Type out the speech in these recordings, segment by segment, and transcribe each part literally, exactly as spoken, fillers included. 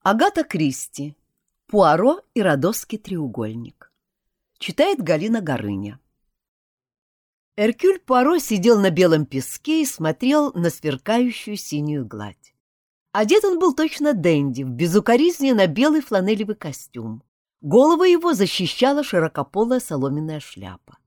Агата Кристи. Пуаро и Родосский треугольник. Читает Галина Горыня. Эркюль Пуаро сидел на белом песке и смотрел на сверкающую синюю гладь. Одет он был точно денди, в безукоризненно белый фланелевый костюм. Голову его защищала широкополая соломенная шляпа.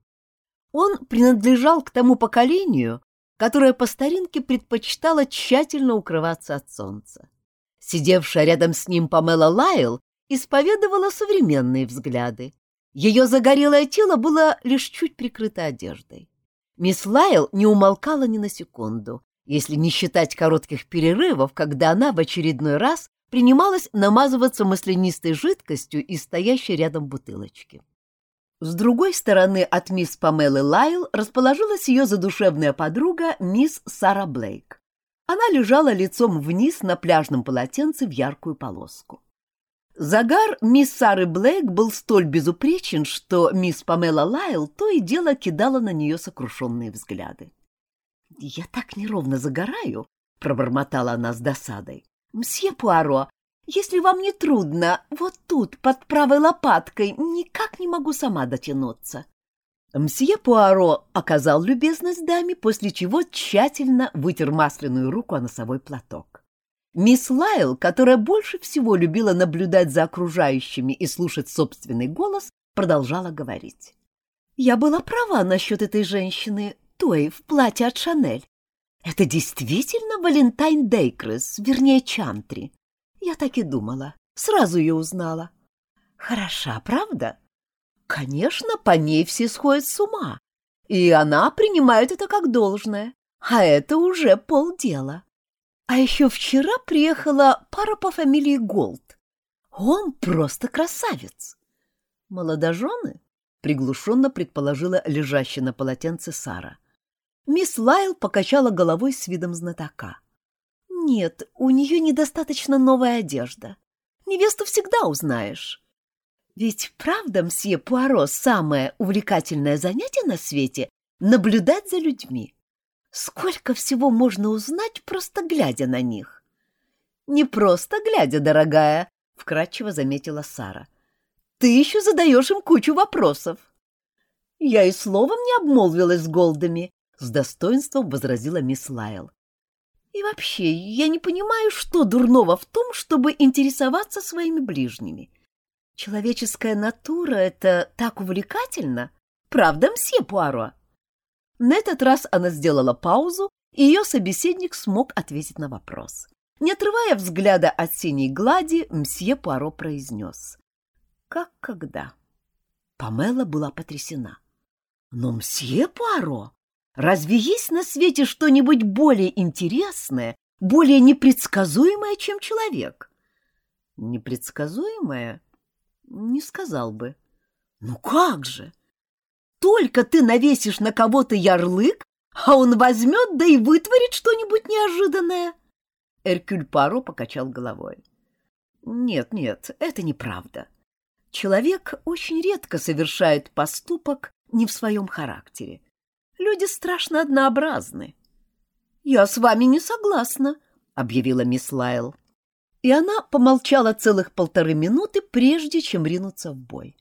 Он принадлежал к тому поколению, которое по старинке предпочитало тщательно укрываться от солнца. Сидевшая рядом с ним Памела Лайл исповедовала современные взгляды. Ее загорелое тело было лишь чуть прикрыто одеждой. Мисс Лайл не умолкала ни на секунду, если не считать коротких перерывов, когда она в очередной раз принималась намазываться маслянистой жидкостью из стоящей рядом бутылочки. С другой стороны от мисс Памелы Лайл расположилась ее задушевная подруга мисс Сара Блейк. Она лежала лицом вниз на пляжном полотенце в яркую полоску. Загар мисс Сары Блейк был столь безупречен, что мисс Памела Лайл то и дело кидала на нее сокрушенные взгляды. «Я так неровно загораю», — пробормотала она с досадой. «Мсье Пуаро, если вам не трудно, вот тут, под правой лопаткой, никак не могу сама дотянуться». Мсье Пуаро оказал любезность даме, после чего тщательно вытер масляную руку о носовой платок. Мисс Лайл, которая больше всего любила наблюдать за окружающими и слушать собственный голос, продолжала говорить. «Я была права насчет этой женщины, той в платье от Шанель. Это действительно Валентайн Дейкрес, вернее, Чантри. Я так и думала, сразу ее узнала. Хороша, правда? Конечно, по ней все сходят с ума, и она принимает это как должное, а это уже полдела. А еще вчера приехала пара по фамилии Голд. Он просто красавец. Молодожены? Приглушенно предположила лежащая на полотенце Сара. Мисс Лайл покачала головой с видом знатока. Нет, у нее недостаточно новая одежда. Невесту всегда узнаешь. Ведь правда, мсье Пуаро, самое увлекательное занятие на свете — наблюдать за людьми. Сколько всего можно узнать, просто глядя на них? Не просто глядя, дорогая, — вкратчиво заметила Сара. Ты еще задаешь им кучу вопросов. Я и словом не обмолвилась с Голдами, — с достоинством возразила мисс Лайл. И вообще, я не понимаю, что дурного в том, чтобы интересоваться своими ближними. Человеческая натура — это так увлекательно. Правда, мсье Пуаро? На этот раз она сделала паузу, и ее собеседник смог ответить на вопрос. Не отрывая взгляда от синей глади, мсье Пуаро произнес. Как когда? Памела была потрясена. Но, мсье Пуаро, разве есть на свете что-нибудь более интересное, более непредсказуемое, чем человек? Непредсказуемое? Не сказал бы. Ну как же? Только ты навесишь на кого-то ярлык, а он возьмет, да и вытворит что-нибудь неожиданное. Эркюль Пуаро покачал головой. Нет, нет, это неправда. Человек очень редко совершает поступок не в своем характере. Люди страшно однообразны. Я с вами не согласна, объявила мисс Лайл. И она помолчала целых полторы минуты, прежде чем ринуться в бой.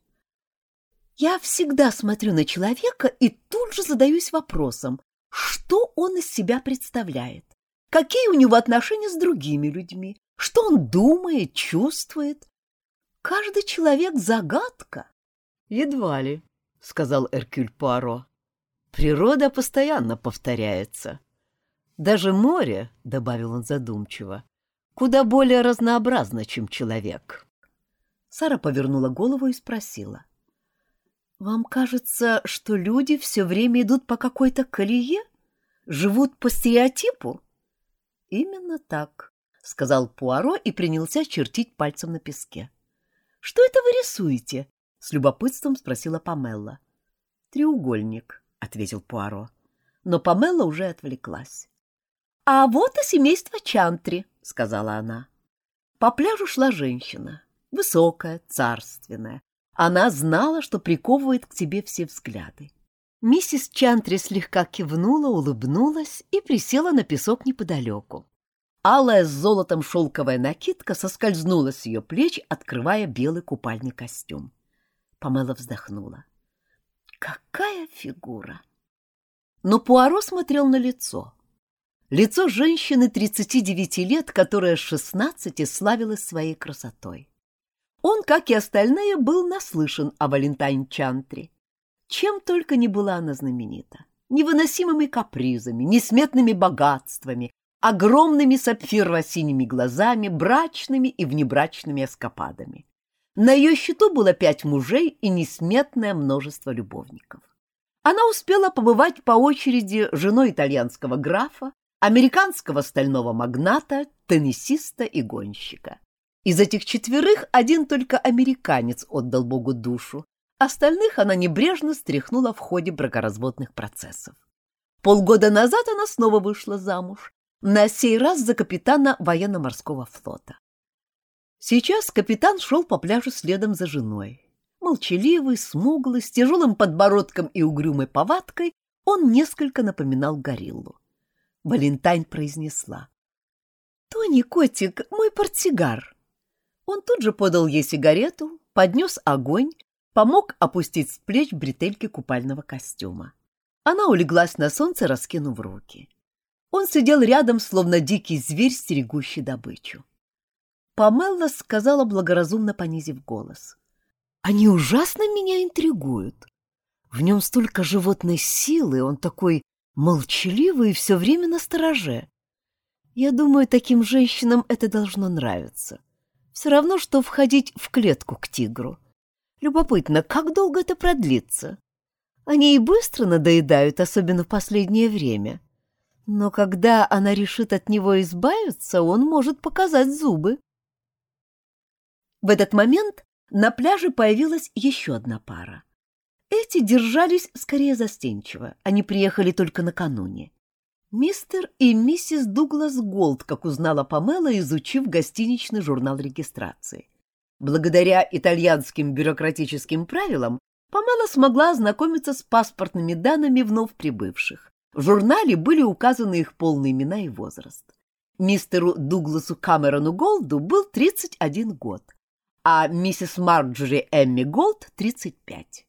Я всегда смотрю на человека и тут же задаюсь вопросом, что он из себя представляет, какие у него отношения с другими людьми, что он думает, чувствует. Каждый человек — загадка. — Едва ли, — сказал Эркюль Пуаро. — Природа постоянно повторяется. Даже море, — добавил он задумчиво, — куда более разнообразно, чем человек. Сара повернула голову и спросила. — Вам кажется, что люди все время идут по какой-то колее? Живут по стереотипу? — Именно так, — сказал Пуаро и принялся чертить пальцем на песке. — Что это вы рисуете? — с любопытством спросила Памелла. — Треугольник, — ответил Пуаро. Но Памелла уже отвлеклась. — А вот и семейство Чантри, — сказала она. По пляжу шла женщина, высокая, царственная. Она знала, что приковывает к себе все взгляды. Миссис Чантри слегка кивнула, улыбнулась и присела на песок неподалеку. Алая с золотом шелковая накидка соскользнула с ее плеч, открывая белый купальный костюм. Памела вздохнула. Какая фигура! Но Пуаро смотрел на лицо. Лицо женщины тридцати девяти лет, которая с шестнадцати славилась своей красотой. Он, как и остальные, был наслышан о Валентайн Чантри. Чем только не была она знаменита. Невыносимыми капризами, несметными богатствами, огромными сапфирово-синими глазами, брачными и внебрачными эскападами. На ее счету было пять мужей и несметное множество любовников. Она успела побывать по очереди женой итальянского графа, американского стального магната, теннисиста и гонщика. Из этих четверых один только американец отдал Богу душу, остальных она небрежно стряхнула в ходе бракоразводных процессов. Полгода назад она снова вышла замуж, на сей раз за капитана военно-морского флота. Сейчас капитан шел по пляжу следом за женой. Молчаливый, смуглый, с тяжелым подбородком и угрюмой повадкой, он несколько напоминал гориллу. Валентайн произнесла: «Тони, котик, мой портсигар». Он тут же подал ей сигарету, поднес огонь, помог опустить с плеч бретельки купального костюма. Она улеглась на солнце, раскинув руки. Он сидел рядом, словно дикий зверь, стерегущий добычу. Памела сказала, благоразумно понизив голос: «Они ужасно меня интригуют. В нем столько животной силы, он такой молчаливый и все время настороже. Я думаю, таким женщинам это должно нравиться. Все равно, что входить в клетку к тигру. Любопытно, как долго это продлится? Они и быстро надоедают, особенно в последнее время. Но когда она решит от него избавиться, он может показать зубы». В этот момент на пляже появилась еще одна пара. Эти держались скорее застенчиво, они приехали только накануне. Мистер и миссис Дуглас Голд, как узнала Памела, изучив гостиничный журнал регистрации. Благодаря итальянским бюрократическим правилам Памела смогла ознакомиться с паспортными данными вновь прибывших. В журнале были указаны их полные имена и возраст. Мистеру Дугласу Камерону Голду был тридцать один год, а миссис Марджори Эмми Голд — тридцать пять.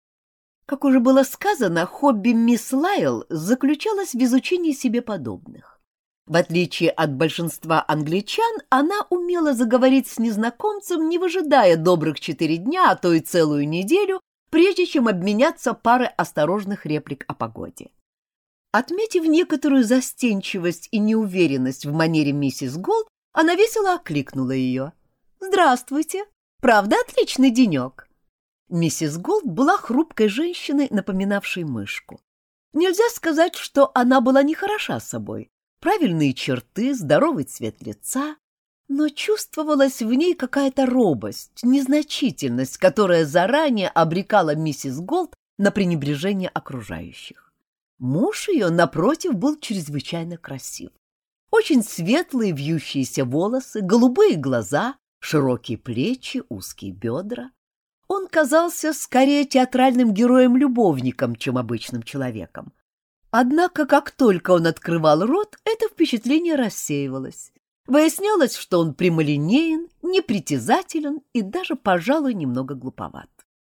Как уже было сказано, хобби мисс Лайл заключалось в изучении себе подобных. В отличие от большинства англичан, она умела заговорить с незнакомцем, не выжидая добрых четыре дня, а то и целую неделю, прежде чем обменяться парой осторожных реплик о погоде. Отметив некоторую застенчивость и неуверенность в манере миссис Голд, она весело окликнула ее. «Здравствуйте! Правда, отличный денек?» Миссис Голд была хрупкой женщиной, напоминавшей мышку. Нельзя сказать, что она была нехороша собой. Правильные черты, здоровый цвет лица, но чувствовалась в ней какая-то робость, незначительность, которая заранее обрекала миссис Голд на пренебрежение окружающих. Муж ее, напротив, был чрезвычайно красив. Очень светлые вьющиеся волосы, голубые глаза, широкие плечи, узкие бедра. Он казался скорее театральным героем-любовником, чем обычным человеком. Однако, как только он открывал рот, это впечатление рассеивалось. Выяснялось, что он прямолинеен, непритязателен и даже, пожалуй, немного глуповат.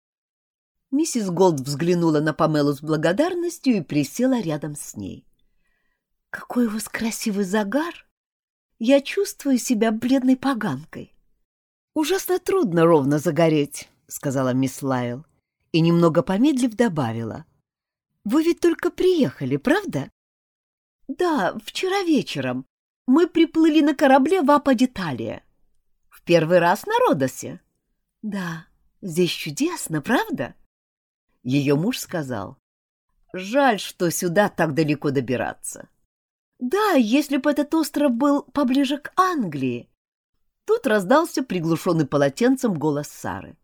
Миссис Голд взглянула на Памелу с благодарностью и присела рядом с ней. «Какой у вас красивый загар! Я чувствую себя бледной поганкой». «Ужасно трудно ровно загореть», — сказала мисс Лайл, и, немного помедлив, добавила. «Вы ведь только приехали, правда?» «Да, вчера вечером. Мы приплыли на корабле в Апа-Д'Италия». «В первый раз на Родосе?» «Да, здесь чудесно, правда?» Ее муж сказал. «Жаль, что сюда так далеко добираться». «Да, если бы этот остров был поближе к Англии». Тут раздался приглушенный полотенцем голос Сары.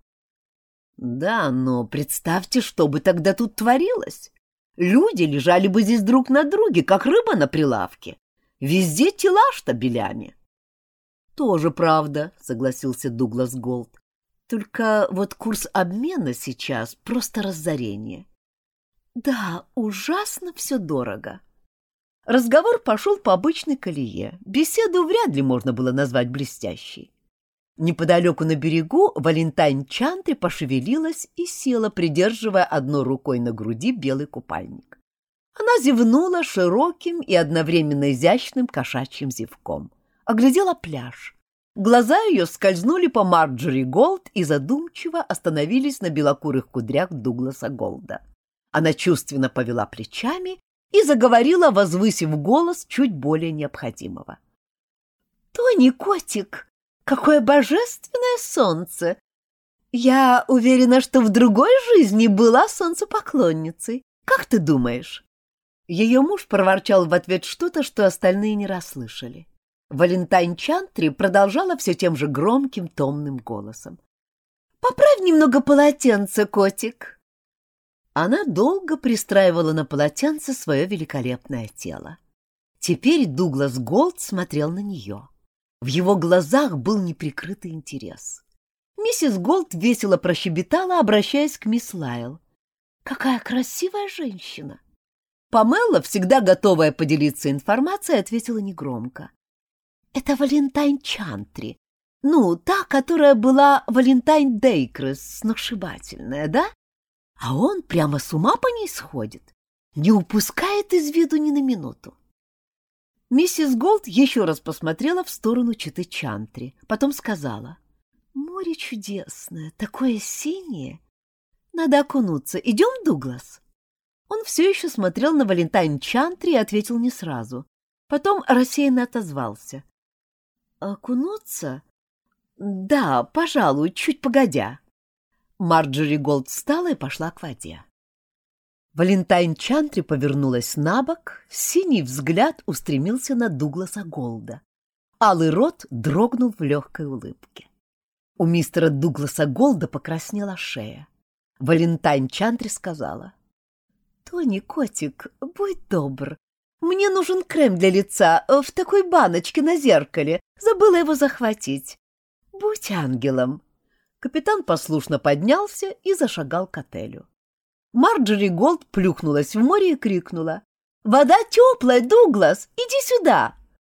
«Да, но представьте, что бы тогда тут творилось. Люди лежали бы здесь друг на друге, как рыба на прилавке. Везде тела штабелями». «Тоже правда», — согласился Дуглас Голд. «Только вот курс обмена сейчас просто разорение». «Да, ужасно все дорого». Разговор пошел по обычной колее. Беседу вряд ли можно было назвать блестящей. Неподалеку на берегу Валентайн Чантри пошевелилась и села, придерживая одной рукой на груди белый купальник. Она зевнула широким и одновременно изящным кошачьим зевком. Оглядела пляж. Глаза ее скользнули по Марджори Голд и задумчиво остановились на белокурых кудрях Дугласа Голда. Она чувственно повела плечами и заговорила, возвысив голос чуть более необходимого. «Тони, котик, какое божественное солнце! Я уверена, что в другой жизни была солнцепоклонницей. Как ты думаешь?» Ее муж проворчал в ответ что-то, что остальные не расслышали. Валентайн Чантри продолжала все тем же громким, томным голосом. «Поправь немного полотенце, котик!» Она долго пристраивала на полотенце свое великолепное тело. Теперь Дуглас Голд смотрел на нее. В его глазах был неприкрытый интерес. Миссис Голд весело прощебетала, обращаясь к мисс Лайл. «Какая красивая женщина!» Памелла, всегда готовая поделиться информацией, ответила негромко. «Это Валентайн Чантри. Ну, та, которая была Валентайн Дейкрес, сногсшибательная, да? А он прямо с ума по ней сходит, не упускает из виду ни на минуту». Миссис Голд еще раз посмотрела в сторону читы Чантри, потом сказала: «Море чудесное, такое синее. Надо окунуться. Идем, Дуглас?» Он все еще смотрел на Валентайн Чантри и ответил не сразу. Потом рассеянно отозвался: «Окунуться? Да, пожалуй, чуть погодя». Марджори Голд встала и пошла к воде. Валентайн Чантри повернулась на бок, синий взгляд устремился на Дугласа Голда. Алый рот дрогнул в легкой улыбке. У мистера Дугласа Голда покраснела шея. Валентайн Чантри сказала: «Тони, котик, будь добр. Мне нужен крем для лица в такой баночке на зеркале. Забыла его захватить. Будь ангелом». Капитан послушно поднялся и зашагал к отелю. Марджори Голд плюхнулась в море и крикнула: «Вода теплая, Дуглас, иди сюда!»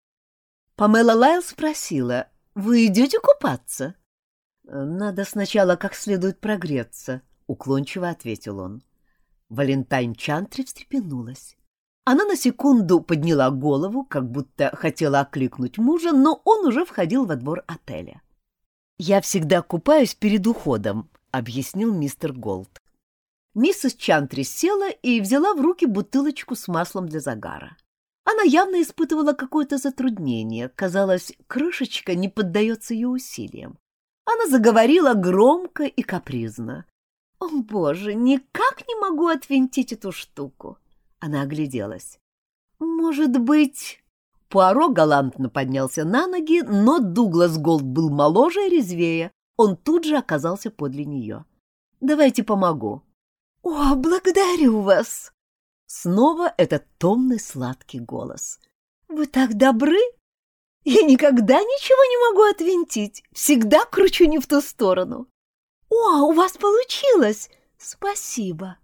Памела Лайл спросила: «Вы идете купаться?» «Надо сначала как следует прогреться», — уклончиво ответил он. Валентайн Чантри встрепенулась. Она на секунду подняла голову, как будто хотела окликнуть мужа, но он уже входил во двор отеля. «Я всегда купаюсь перед уходом», — объяснил мистер Голд. Миссис Чантри села и взяла в руки бутылочку с маслом для загара. Она явно испытывала какое-то затруднение. Казалось, крышечка не поддается ее усилиям. Она заговорила громко и капризно. «О, Боже, никак не могу отвинтить эту штуку!» Она огляделась. «Может быть...» Пуаро галантно поднялся на ноги, но Дуглас Голд был моложе и резвее. Он тут же оказался подле нее. «Давайте помогу». «О, благодарю вас!» Снова этот томный сладкий голос. «Вы так добры! Я никогда ничего не могу отвинтить, всегда кручу не в ту сторону. О, у вас получилось! Спасибо!»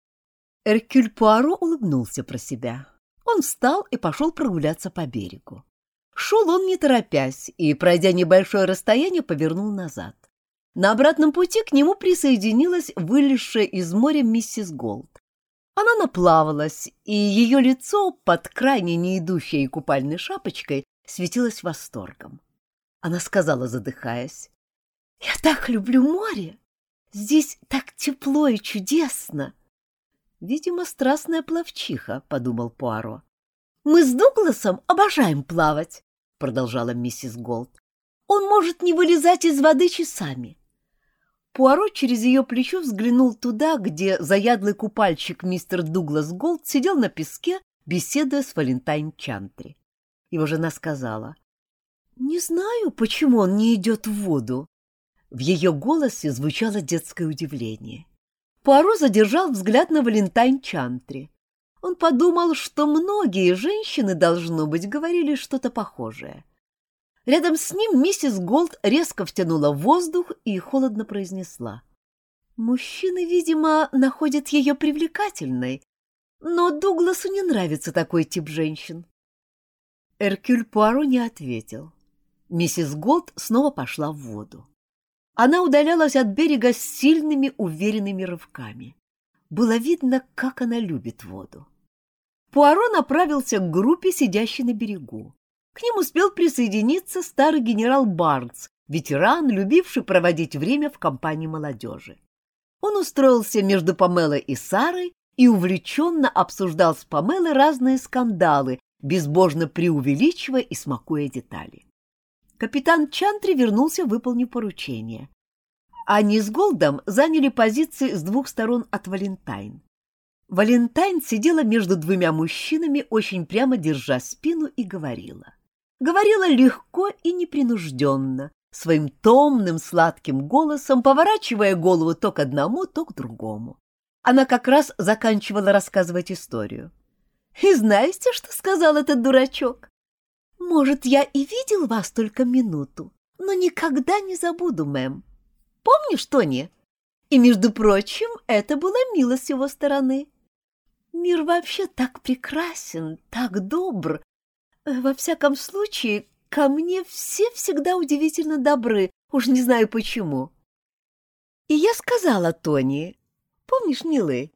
Эркюль Пуаро улыбнулся про себя. Он встал и пошел прогуляться по берегу. Шел он не торопясь и, пройдя небольшое расстояние, повернул назад. На обратном пути к нему присоединилась вылезшая из моря миссис Голд. Она наплавалась, и ее лицо под крайне неидущей купальной шапочкой светилось восторгом. Она сказала, задыхаясь: «Я так люблю море! Здесь так тепло и чудесно!» «Видимо, страстная пловчиха», — подумал Пуаро. «Мы с Дугласом обожаем плавать», — продолжала миссис Голд. «Он может не вылезать из воды часами». Пуаро через ее плечо взглянул туда, где заядлый купальщик мистер Дуглас Голд сидел на песке, беседуя с Валентайн Чантри. Его жена сказала: «Не знаю, почему он не идет в воду». В ее голосе звучало детское удивление. Пуаро задержал взгляд на Валентайн Чантри. Он подумал, что многие женщины, должно быть, говорили что-то похожее. Рядом с ним миссис Голд резко втянула воздух и холодно произнесла: «Мужчины, видимо, находят ее привлекательной, но Дугласу не нравится такой тип женщин. Эркюль Пуаро не ответил. Миссис Голд снова пошла в воду. Она удалялась от берега с сильными, уверенными рывками. Было видно, как она любит воду. Пуаро направился к группе, сидящей на берегу. К ним успел присоединиться старый генерал Барнс, ветеран, любивший проводить время в компании молодежи. Он устроился между Памелой и Сарой и увлеченно обсуждал с Памелой разные скандалы, безбожно преувеличивая и смакуя детали. Капитан Чантри вернулся, выполнив поручение. Они с Голдом заняли позиции с двух сторон от Валентайн. Валентайн сидела между двумя мужчинами, очень прямо держа спину, и говорила. Говорила легко и непринужденно, своим томным сладким голосом, поворачивая голову то к одному, то к другому. Она как раз заканчивала рассказывать историю. И знаете, что сказал этот дурачок? Может, я и видел вас только минуту, но никогда не забуду, мэм. Помнишь, Тони? И, между прочим, это была милость с его стороны. Мир вообще так прекрасен, так добр. Во всяком случае, ко мне все всегда удивительно добры, уж не знаю почему. И я сказала Тони, помнишь, милый,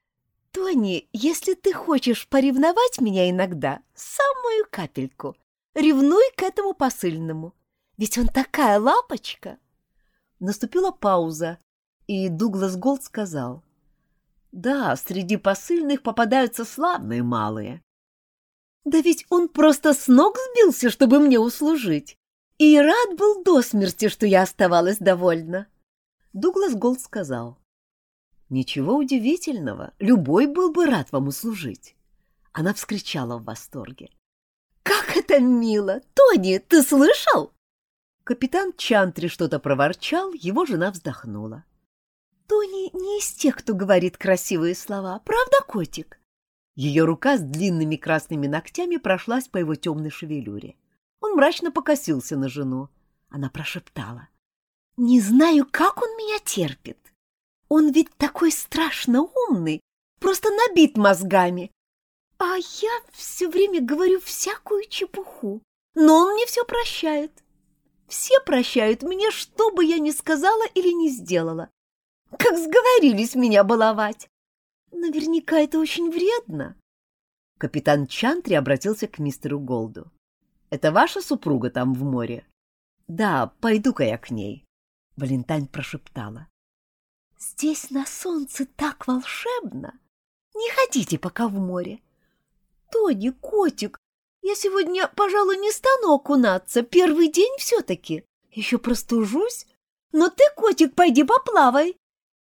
Тони, если ты хочешь поревновать меня иногда, самую капельку, ревнуй к этому посыльному, ведь он такая лапочка. Наступила пауза, и Дуглас Голд сказал: «Да, среди посыльных попадаются славные малые». «Да ведь он просто с ног сбился, чтобы мне услужить, и рад был до смерти, что я оставалась довольна». Дуглас Голд сказал: «Ничего удивительного, любой был бы рад вам услужить». Она вскричала в восторге: «Как это мило! Тони, ты слышал?» Капитан Чантри что-то проворчал, его жена вздохнула. «Тони не из тех, кто говорит красивые слова, правда, котик?» Ее рука с длинными красными ногтями прошлась по его темной шевелюре. Он мрачно покосился на жену. Она прошептала: «Не знаю, как он меня терпит. Он ведь такой страшно умный, просто набит мозгами. А я все время говорю всякую чепуху, но он мне все прощает. Все прощают мне, что бы я ни сказала или не сделала. Как сговорились меня баловать. Наверняка это очень вредно». Капитан Чантри обратился к мистеру Голду. «Это ваша супруга там в море?» «Да, пойду-ка я к ней», — Валентайн прошептала. «Здесь на солнце так волшебно. Не ходите пока в море. Тони, котик, я сегодня, пожалуй, не стану окунаться. Первый день все-таки. Еще простужусь. Но ты, котик, пойди поплавай.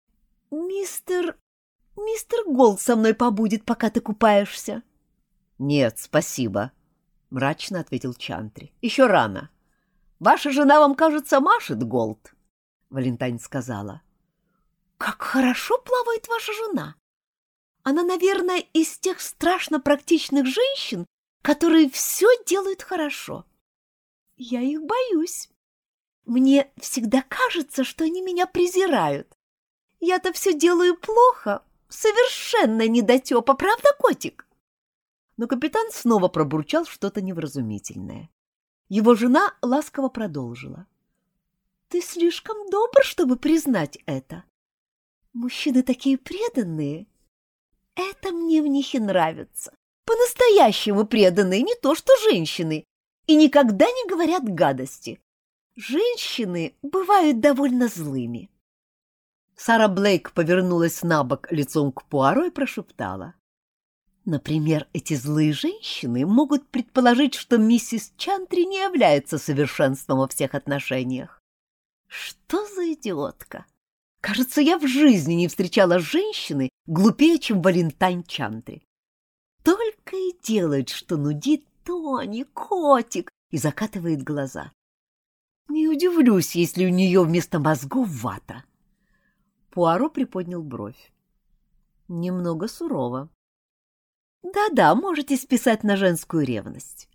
Мистер... Мистер Голд со мной побудет, пока ты купаешься». «Нет, спасибо», — мрачно ответил Чантри. «Еще рано. Ваша жена вам, кажется, машет, Голд», — Валентайн сказала. «Как хорошо плавает ваша жена. Она, наверное, из тех страшно практичных женщин, которые все делают хорошо. Я их боюсь. Мне всегда кажется, что они меня презирают. Я-то все делаю плохо, совершенно недотепа, правда, котик?» Но капитан снова пробурчал что-то невразумительное. Его жена ласково продолжила: «Ты слишком добр, чтобы признать это. Мужчины такие преданные. Это мне в них и нравится. По-настоящему преданные, не то что женщины, и никогда не говорят гадости. Женщины бывают довольно злыми». Сара Блейк повернулась на бок лицом к Пуаро и прошептала: «Например, эти злые женщины могут предположить, что миссис Чантри не является совершенством во всех отношениях. Что за идиотка! Кажется, я в жизни не встречала женщины глупее, чем Валентайн Чантри. Только и делает, что нудит: Тони, котик, и закатывает глаза. Не удивлюсь, если у нее вместо мозгов вата». Пуаро приподнял бровь. «Немного сурово. Да-да, можете списать на женскую ревность.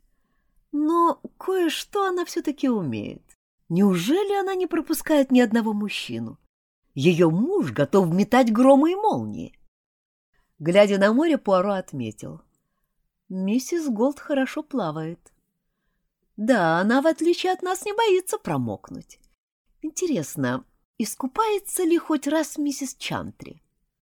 Но кое-что она все-таки умеет. Неужели она не пропускает ни одного мужчину? Ее муж готов метать громы и молнии». Глядя на море, Пуаро отметил: «Миссис Голд хорошо плавает. Да, она, в отличие от нас, не боится промокнуть. Интересно, искупается ли хоть раз миссис Чантри?»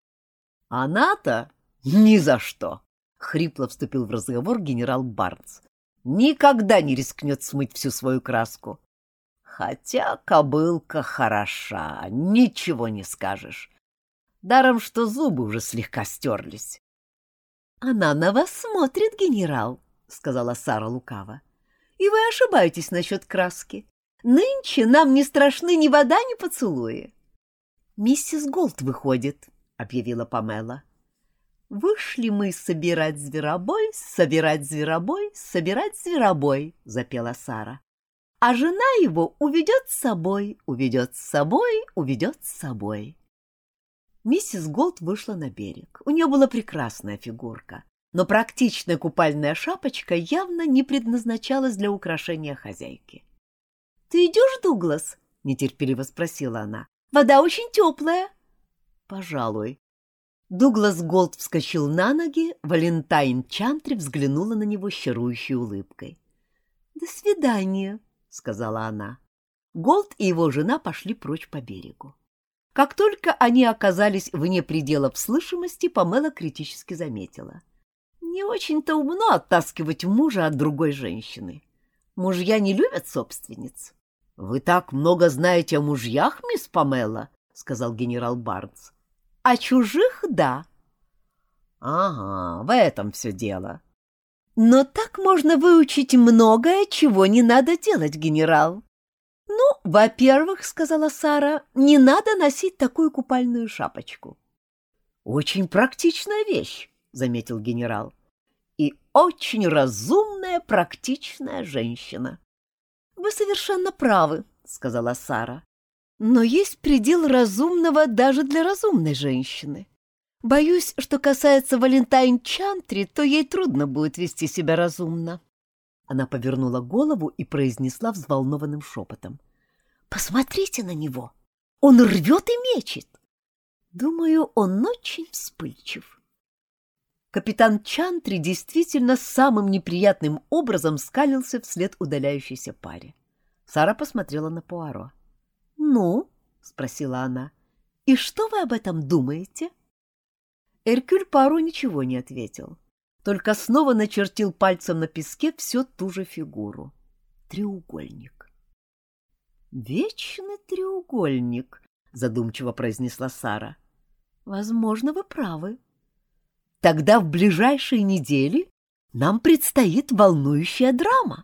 «Она-то ни за что!» — хрипло вступил в разговор генерал Барнс. «Никогда не рискнет смыть всю свою краску. Хотя кобылка хороша, ничего не скажешь. Даром, что зубы уже слегка стерлись». «Она на вас смотрит, генерал», — сказала Сара лукаво. «И вы ошибаетесь насчет краски. Нынче нам не страшны ни вода, ни поцелуи». «Миссис Голд выходит», — объявила Памела. «Вышли мы собирать зверобой, собирать зверобой, собирать зверобой», — запела Сара. «А жена его уведет с собой, уведет с собой, уведет с собой». Миссис Голд вышла на берег. У нее была прекрасная фигурка, но практичная купальная шапочка явно не предназначалась для украшения хозяйки. «Ты идешь, Дуглас?» — нетерпеливо спросила она. «Вода очень теплая». «Пожалуй». Дуглас Голд вскочил на ноги, Валентайн Чантри взглянула на него с чарующей улыбкой. «До свидания», — сказала она. Голд и его жена пошли прочь по берегу. Как только они оказались вне пределов слышимости, Памела критически заметила: «Не очень-то умно оттаскивать мужа от другой женщины. Мужья не любят собственниц». «Вы так много знаете о мужьях, мисс Памела», — сказал генерал Барнс. «А чужих — да». «Ага, в этом все дело». «Но так можно выучить многое, чего не надо делать, генерал». «Ну, во-первых, — сказала Сара, — не надо носить такую купальную шапочку». «Очень практичная вещь», — заметил генерал. «И очень разумная, практичная женщина». «Вы совершенно правы», — сказала Сара. «Но есть предел разумного даже для разумной женщины. Боюсь, что касается Валентайн Чантри, то ей трудно будет вести себя разумно». Она повернула голову и произнесла взволнованным шепотом: «Посмотрите на него! Он рвет и мечет! Думаю, он очень вспыльчив». Капитан Чантри действительно самым неприятным образом скалился вслед удаляющейся паре. Сара посмотрела на Пуаро. «Ну?» — спросила она. «И что вы об этом думаете?» Эркюль Пуаро ничего не ответил, только снова начертил пальцем на песке всю ту же фигуру. Треугольник. «Вечный треугольник», — задумчиво произнесла Сара. «Возможно, вы правы. Тогда в ближайшие недели нам предстоит волнующая драма».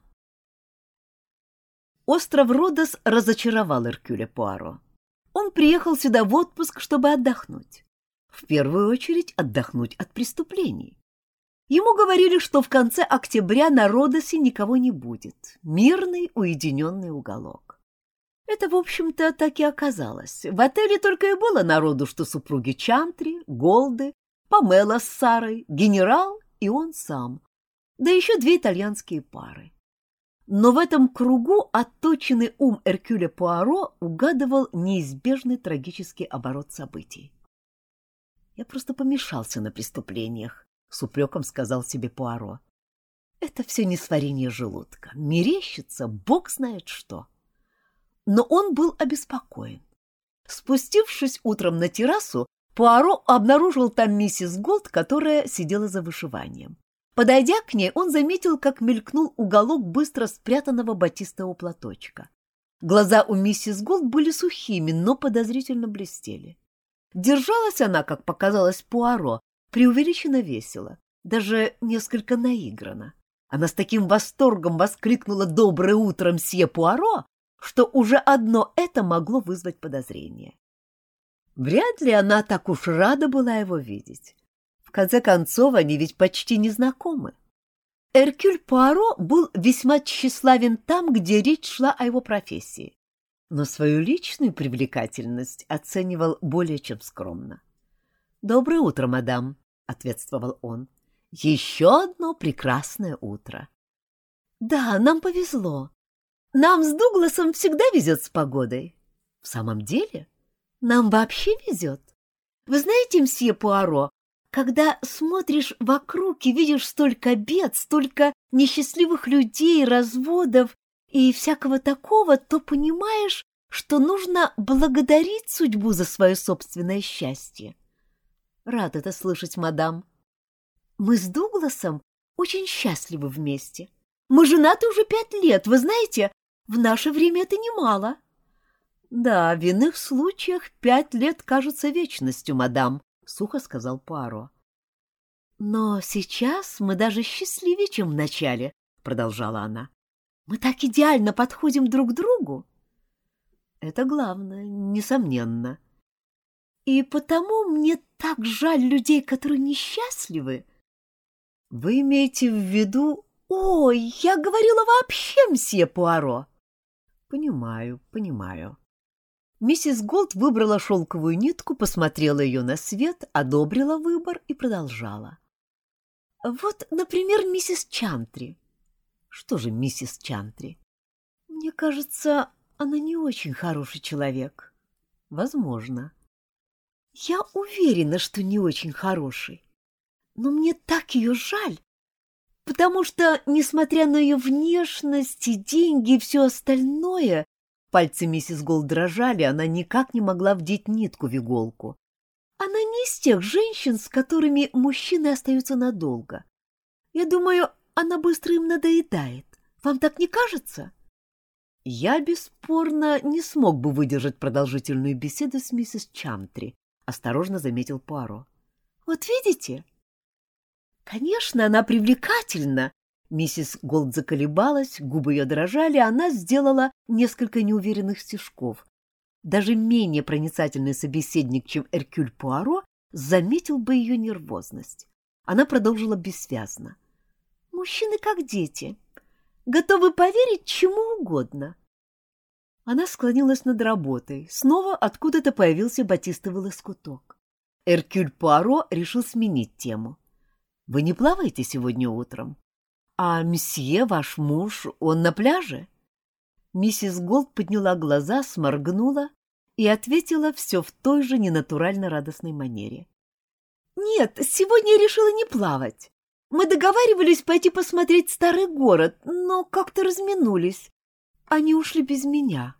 Остров Родос разочаровал Эркюля Пуаро. Он приехал сюда в отпуск, чтобы отдохнуть. В первую очередь отдохнуть от преступлений. Ему говорили, что в конце октября на Родосе никого не будет. Мирный, уединенный уголок. Это, в общем-то, так и оказалось. В отеле только и было народу, что супруги Чантри, Голды, Памела с Сарой, генерал и он сам, да еще две итальянские пары. Но в этом кругу отточенный ум Эркюля Пуаро угадывал неизбежный трагический оборот событий. «Я просто помешался на преступлениях», — с упреком сказал себе Пуаро. «Это все несварение желудка, мерещится бог знает что». Но он был обеспокоен. Спустившись утром на террасу, Пуаро обнаружил там миссис Голд, которая сидела за вышиванием. Подойдя к ней, он заметил, как мелькнул уголок быстро спрятанного батистового платочка. Глаза у миссис Голд были сухими, но подозрительно блестели. Держалась она, как показалось Пуаро, преувеличенно весело, даже несколько наигранно. Она с таким восторгом воскликнула «Доброе утро, мсье Пуаро!», что уже одно это могло вызвать подозрение. Вряд ли она так уж рада была его видеть. В конце концов, они ведь почти не знакомы. Эркюль Пуаро был весьма тщеславен там, где речь шла о его профессии, но свою личную привлекательность оценивал более чем скромно. «Доброе утро, мадам», — ответствовал он. «Еще одно прекрасное утро». «Да, нам повезло. Нам с Дугласом всегда везет с погодой». «В самом деле? Нам вообще везет. Вы знаете, мсье Пуаро, когда смотришь вокруг и видишь столько бед, столько несчастливых людей, разводов и всякого такого, то понимаешь, что нужно благодарить судьбу за свое собственное счастье. Рад это слышать, мадам. Мы с Дугласом очень счастливы вместе. Мы женаты уже пять лет, вы знаете, в наше время это немало. Да, в иных случаях пять лет кажутся вечностью, мадам, — сухо сказал Пуаро. Но сейчас мы даже счастливее, чем в начале, — продолжала она. Мы так идеально подходим друг к другу. Это главное, несомненно. И потому мне так жаль людей, которые несчастливы. Вы имеете в виду... Ой, я говорила вообще, мсье Пуаро. Понимаю, понимаю. Миссис Голд выбрала шелковую нитку, посмотрела ее на свет, одобрила выбор и продолжала. Вот, например, миссис Чантри. Что же миссис Чантри? Мне кажется, она не очень хороший человек. Возможно. Я уверена, что не очень хороший. Но мне так ее жаль, потому что, несмотря на ее внешность и деньги и все остальное, пальцы миссис Голд дрожали, она никак не могла вдеть нитку в иголку. Она не из тех женщин, с которыми мужчины остаются надолго. Я думаю, она быстро им надоедает. Вам так не кажется? Я, бесспорно, не смог бы выдержать продолжительную беседу с миссис Чантри, осторожно заметил Пуаро. Вот видите? Конечно, она привлекательна. Миссис Голд заколебалась, губы ее дрожали, а она сделала несколько неуверенных стежков. Даже менее проницательный собеседник, чем Эркюль Пуаро, заметил бы ее нервозность. Она продолжила бессвязно. Мужчины как дети, готовы поверить чему угодно. Она склонилась над работой. Снова откуда-то появился батистовый лоскуток. Эркюль Пуаро решил сменить тему. «Вы не плаваете сегодня утром? А мсье, ваш муж, он на пляже?» Миссис Голд подняла глаза, сморгнула и ответила все в той же ненатурально радостной манере. «Нет, сегодня я решила не плавать. Мы договаривались пойти посмотреть старый город, но как-то разминулись. Они ушли без меня».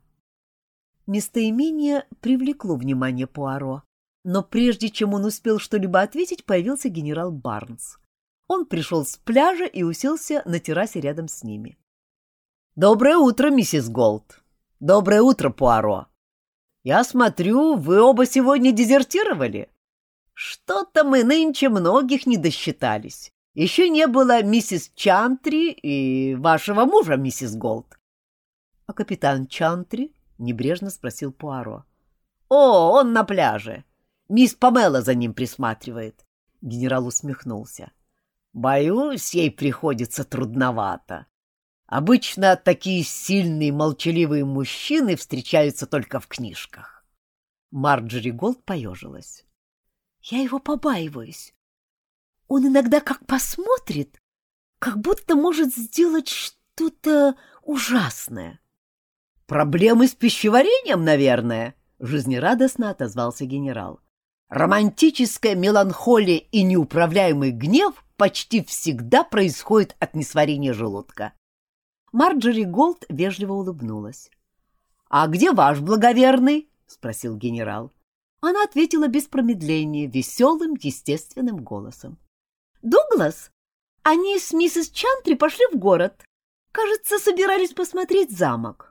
Местоимение привлекло внимание Пуаро, но прежде чем он успел что-либо ответить, появился генерал Барнс. Он пришел с пляжа и уселся на террасе рядом с ними. «Доброе утро, миссис Голд! Доброе утро, Пуаро! Я смотрю, вы оба сегодня дезертировали. Что-то мы нынче многих не досчитались. Еще не было миссис Чантри и вашего мужа, миссис Голд». «А капитан Чантри?» — небрежно спросил Пуаро. «О, он на пляже. Мисс Памела за ним присматривает». Генерал усмехнулся. «Боюсь, ей приходится трудновато. Обычно такие сильные молчаливые мужчины встречаются только в книжках». Марджори Голд поежилась. «Я его побаиваюсь. Он иногда как посмотрит, как будто может сделать что-то ужасное». «Проблемы с пищеварением, наверное», — жизнерадостно отозвался генерал. «Романтическая меланхолия и неуправляемый гнев почти всегда происходят от несварения желудка». Марджори Голд вежливо улыбнулась. «А где ваш благоверный?» — спросил генерал. Она ответила без промедления, веселым, естественным голосом. «Дуглас, они с миссис Чантри пошли в город. Кажется, собирались посмотреть замок».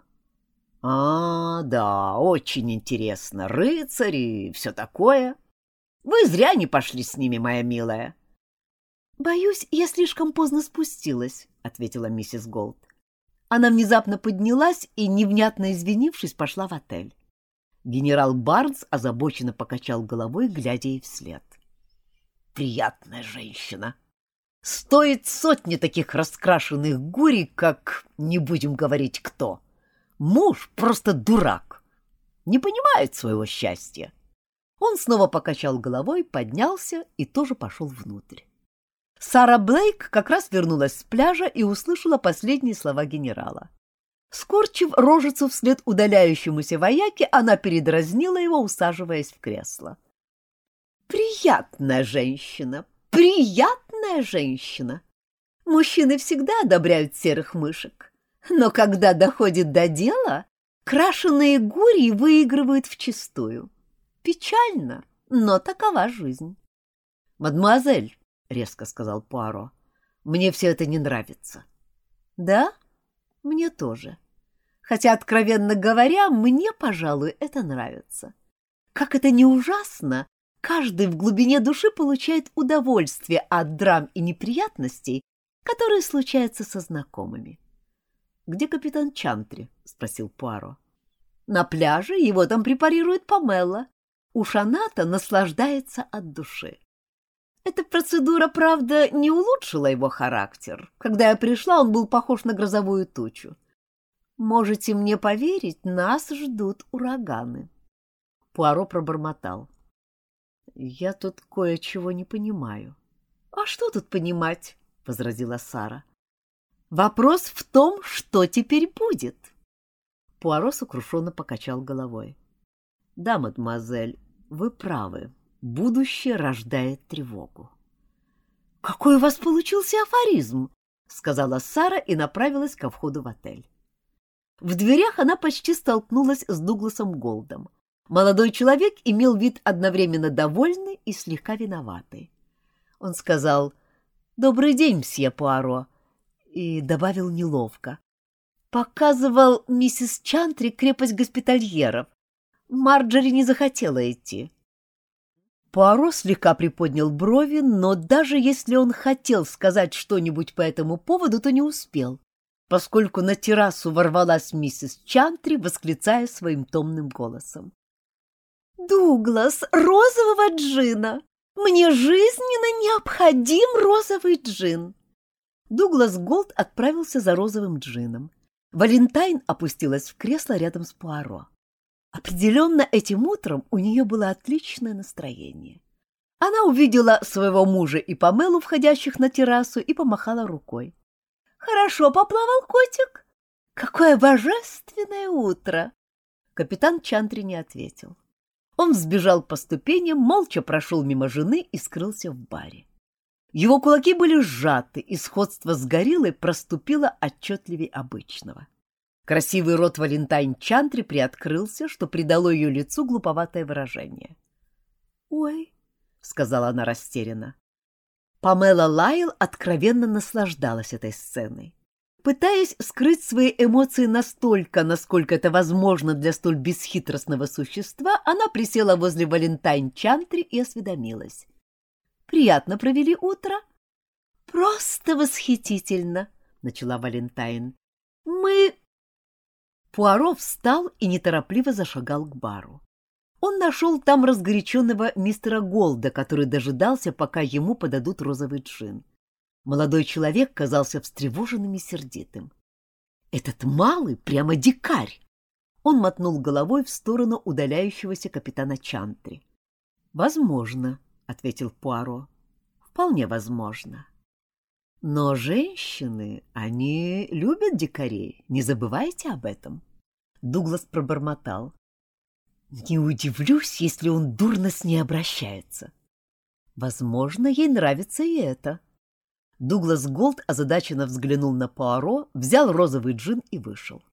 «А, да, очень интересно. Рыцари и все такое. Вы зря не пошли с ними, моя милая». «Боюсь, я слишком поздно спустилась», — ответила миссис Голд. Она внезапно поднялась и, невнятно извинившись, пошла в отель. Генерал Барнс озабоченно покачал головой, глядя ей вслед. «Приятная женщина. Стоит сотни таких раскрашенных гурий, как, не будем говорить кто. Муж просто дурак. Не понимает своего счастья». Он снова покачал головой, поднялся и тоже пошел внутрь. Сара Блейк как раз вернулась с пляжа и услышала последние слова генерала. Скорчив рожицу вслед удаляющемуся вояке, она передразнила его, усаживаясь в кресло. «Приятно!» приятная женщина, приятная женщина. Мужчины всегда одобряют серых мышек, но когда доходит до дела, крашеные гурии выигрывают вчистую. Печально, но такова жизнь. «Мадемуазель», — резко сказал Пуаро, — «мне все это не нравится». «Да, мне тоже. Хотя, откровенно говоря, мне, пожалуй, это нравится. Как это не ужасно, каждый в глубине души получает удовольствие от драм и неприятностей, которые случаются со знакомыми». «Где капитан Чантри?» — спросил Пуаро. «На пляже его там препарирует Памелла. Уж она-то наслаждается от души. Эта процедура, правда, не улучшила его характер. Когда я пришла, он был похож на грозовую тучу. Можете мне поверить, нас ждут ураганы». Пуаро пробормотал. «Я тут кое-чего не понимаю». «А что тут понимать?» — возразила Сара. «Вопрос в том, что теперь будет». Пуаро сокрушенно покачал головой. «Да, мадемуазель, вы правы. Будущее рождает тревогу». «Какой у вас получился афоризм!» — сказала Сара и направилась ко входу в отель. В дверях она почти столкнулась с Дугласом Голдом. Молодой человек имел вид одновременно довольный и слегка виноватый. Он сказал: «Добрый день, мсье Пуаро», и добавил неловко: «Показывал миссис Чантри крепость госпитальеров. Марджори не захотела идти». Пуаро слегка приподнял брови, но даже если он хотел сказать что-нибудь по этому поводу, то не успел, поскольку на террасу ворвалась миссис Чантри, восклицая своим томным голосом: «Дуглас, розового джина! Мне жизненно необходим розовый джин!» Дуглас Голд отправился за розовым джином. Валентайн опустилась в кресло рядом с Пуаро. Определенно, этим утром у нее было отличное настроение. Она увидела своего мужа и Памелу, входящих на террасу, и помахала рукой. «Хорошо поплавал котик? Какое божественное утро!» Капитан Чантри не ответил. Он взбежал по ступеням, молча прошел мимо жены и скрылся в баре. Его кулаки были сжаты, и сходство с гориллой проступило отчетливее обычного. Красивый рот Валентайн Чантри приоткрылся, что придало ее лицу глуповатое выражение. «Ой», — сказала она растерянно. Памела Лайл откровенно наслаждалась этой сценой. Пытаясь скрыть свои эмоции настолько, насколько это возможно для столь бесхитростного существа, она присела возле Валентайн Чантри и осведомилась: «Приятно провели утро?» «Просто восхитительно», — начала Валентайн. «Мы...» Пуаро встал и неторопливо зашагал к бару. Он нашел там разгоряченного мистера Голда, который дожидался, пока ему подадут розовый джин. Молодой человек казался встревоженным и сердитым. «Этот малый прямо дикарь!» Он мотнул головой в сторону удаляющегося капитана Чантри. «Возможно», — ответил Пуаро. «Вполне возможно. Но женщины, они любят дикарей, не забывайте об этом». Дуглас пробормотал: «Не удивлюсь, если он дурно с ней обращается». «Возможно, ей нравится и это». Дуглас Голд озадаченно взглянул на Пуаро, взял розовый джин и вышел.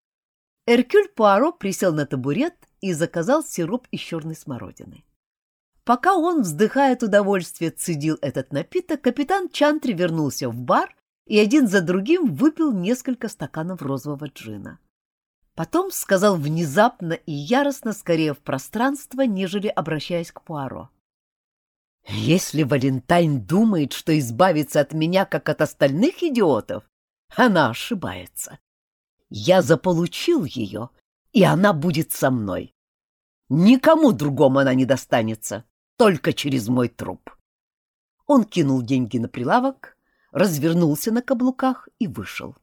Эркюль Пуаро присел на табурет и заказал сироп из черной смородины. Пока он, вздыхая от удовольствия, цедил этот напиток, капитан Чантри вернулся в бар и один за другим выпил несколько стаканов розового джина. Потом сказал внезапно и яростно, скорее в пространство, нежели обращаясь к Пуаро: «Если Валентайн думает, что избавится от меня, как от остальных идиотов, она ошибается. Я заполучил ее, и она будет со мной. Никому другому она не достанется, только через мой труп». Он кинул деньги на прилавок, развернулся на каблуках и вышел.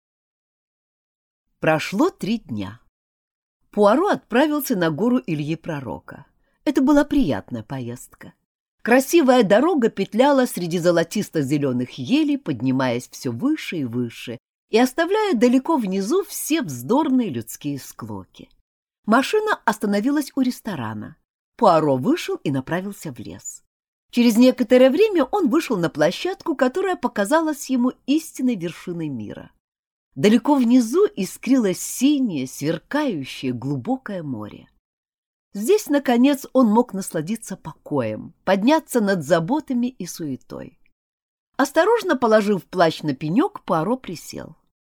Прошло три дня. Пуаро отправился на гору Ильи Пророка. Это была приятная поездка. Красивая дорога петляла среди золотисто-зеленых елей, поднимаясь все выше и выше и оставляя далеко внизу все вздорные людские склоки. Машина остановилась у ресторана. Пуаро вышел и направился в лес. Через некоторое время он вышел на площадку, которая показалась ему истинной вершиной мира. Далеко внизу искрилось синее, сверкающее, глубокое море. Здесь, наконец, он мог насладиться покоем, подняться над заботами и суетой. Осторожно положив плащ на пенек, Пуаро присел.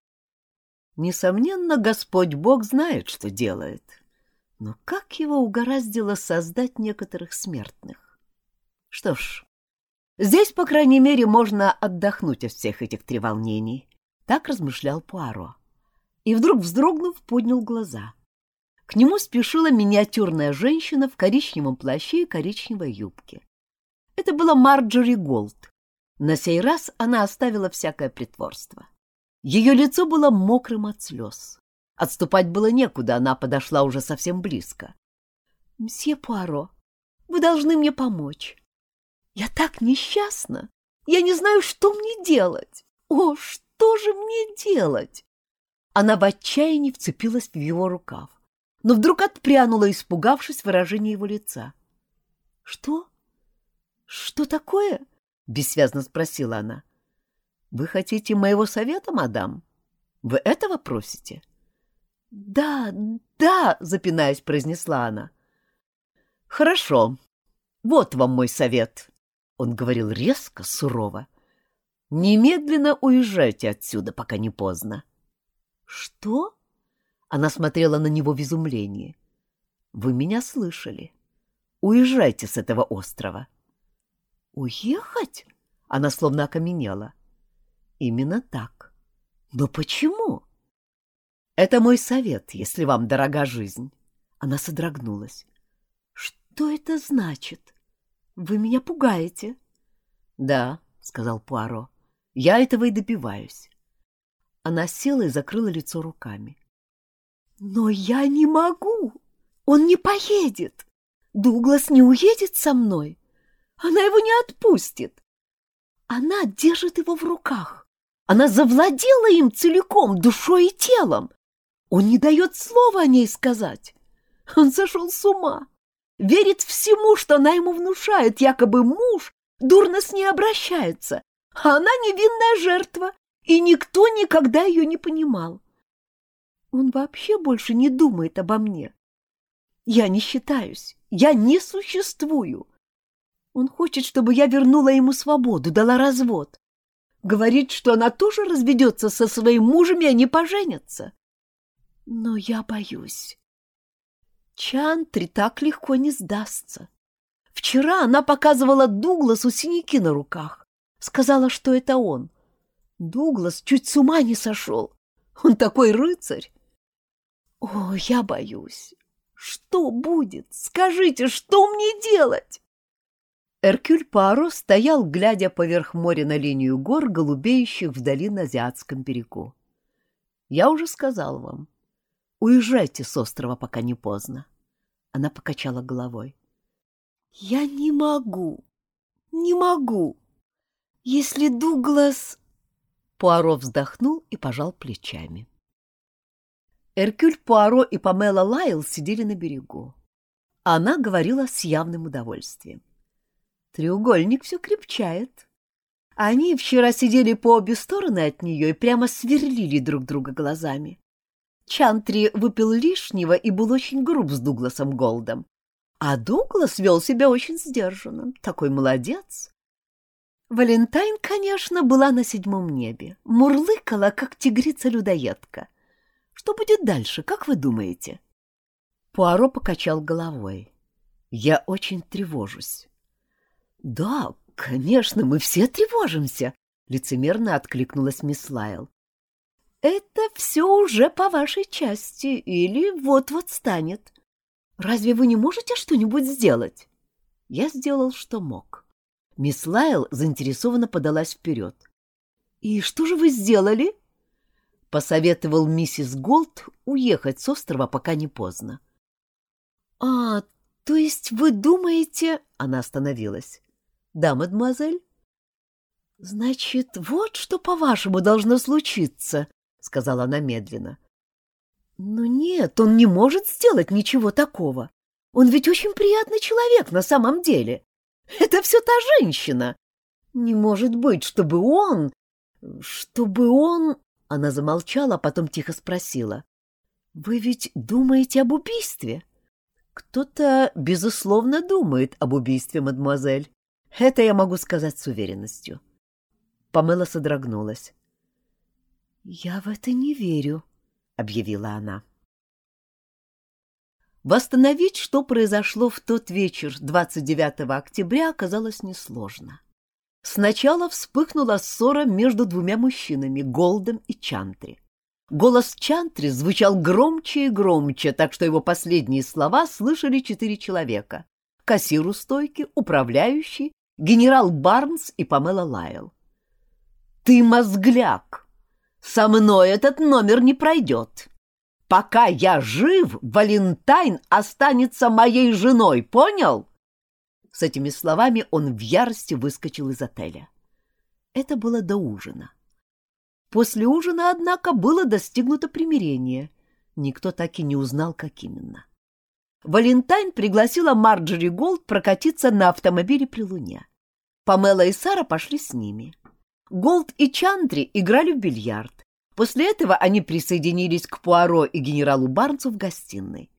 Несомненно, Господь Бог знает, что делает. Но как его угораздило создать некоторых смертных? Что ж, здесь, по крайней мере, можно отдохнуть от всех этих треволнений. Так размышлял Пуаро. И вдруг, вздрогнув, поднял глаза. К нему спешила миниатюрная женщина в коричневом плаще и коричневой юбке. Это была Марджори Голд. На сей раз она оставила всякое притворство. Ее лицо было мокрым от слез. Отступать было некуда, она подошла уже совсем близко. — Мсье Пуаро, вы должны мне помочь. Я так несчастна. Я не знаю, что мне делать. О, что же мне делать? Она в отчаянии вцепилась в его рукав, но вдруг отпрянула, испугавшись выражения его лица. — Что? Что такое? — бессвязно спросила она. — Вы хотите моего совета, мадам? Вы этого просите? — Да, да, — запинаясь, произнесла она. — Хорошо. Вот вам мой совет. Он говорил резко, сурово. — Немедленно уезжайте отсюда, пока не поздно. — Что? Она смотрела на него в изумлении. — Вы меня слышали. Уезжайте с этого острова. — Уехать? Она словно окаменела. — Именно так. Но почему? — Это мой совет, если вам дорога жизнь. Она содрогнулась. — Что это значит? Вы меня пугаете. — Да, — сказал Пуаро, — я этого и добиваюсь. Она села и закрыла лицо руками. — Но я не могу. Он не поедет. Дуглас не уедет со мной. Она его не отпустит. Она держит его в руках. Она завладела им целиком, душой и телом. Он не дает слова о ней сказать. Он сошел с ума. Верит всему, что она ему внушает, якобы муж дурно с ней обращается, а она невинная жертва, и никто никогда ее не понимал. Он вообще больше не думает обо мне. Я не считаюсь, я не существую. Он хочет, чтобы я вернула ему свободу, дала развод. Говорит, что она тоже разведется со своим мужем, и они поженятся. Но я боюсь. Чантри так легко не сдастся. Вчера она показывала Дугласу синяки на руках. Сказала, что это он. Дуглас чуть с ума не сошел. Он такой рыцарь. О, я боюсь. Что будет? Скажите, что мне делать? Эркюль Пуаро стоял, глядя поверх моря на линию гор, голубеющих вдали на Азиатском берегу. Я уже сказал вам. Уезжайте с острова, пока не поздно. Она покачала головой. Я не могу, не могу. Если Дуглас... Пуаро вздохнул и пожал плечами. Эркюль Пуаро и Памела Лайл сидели на берегу. Она говорила с явным удовольствием. Треугольник все крепчает. Они вчера сидели по обе стороны от нее и прямо сверлили друг друга глазами. Чантри выпил лишнего и был очень груб с Дугласом Голдом. А Дуглас вел себя очень сдержанно. Такой молодец. Валентайн, конечно, была на седьмом небе. Мурлыкала, как тигрица-людоедка. Что будет дальше, как вы думаете? Пуаро покачал головой. Я очень тревожусь. Да, конечно, мы все тревожимся, лицемерно откликнулась мисс Лайл. Это все уже по вашей части или вот-вот станет. Разве вы не можете что-нибудь сделать? Я сделал, что мог. Мисс Лайл заинтересованно подалась вперед. И что же вы сделали? Посоветовал миссис Голд уехать с острова, пока не поздно. А, то есть вы думаете... Она остановилась. Да, мадемуазель. Значит, вот что, по-вашему, должно случиться, сказала она медленно. Но нет, он не может сделать ничего такого. Он ведь очень приятный человек на самом деле. Это все та женщина. Не может быть, чтобы он... Чтобы он... Она замолчала, а потом тихо спросила. Вы ведь думаете об убийстве? Кто-то, безусловно, думает об убийстве, мадемуазель. Это я могу сказать с уверенностью. Памела содрогнулась. «Я в это не верю», — объявила она. Восстановить, что произошло в тот вечер двадцать девятого октября, оказалось несложно. Сначала вспыхнула ссора между двумя мужчинами, Голдом и Чантри. Голос Чантри звучал громче и громче, так что его последние слова слышали четыре человека. Кассир у стойки, управляющий, генерал Барнс и Памела Лайл. «Ты мозгляк! Со мной этот номер не пройдет. Пока я жив, Валентайн останется моей женой, понял?» С этими словами он в ярости выскочил из отеля. Это было до ужина. После ужина, однако, было достигнуто примирение. Никто так и не узнал, как именно. Валентайн пригласила Марджори Голд прокатиться на автомобиле при луне. Памела и Сара пошли с ними. Голд и Чантри играли в бильярд. После этого они присоединились к Пуаро и генералу Барнсу в гостиной.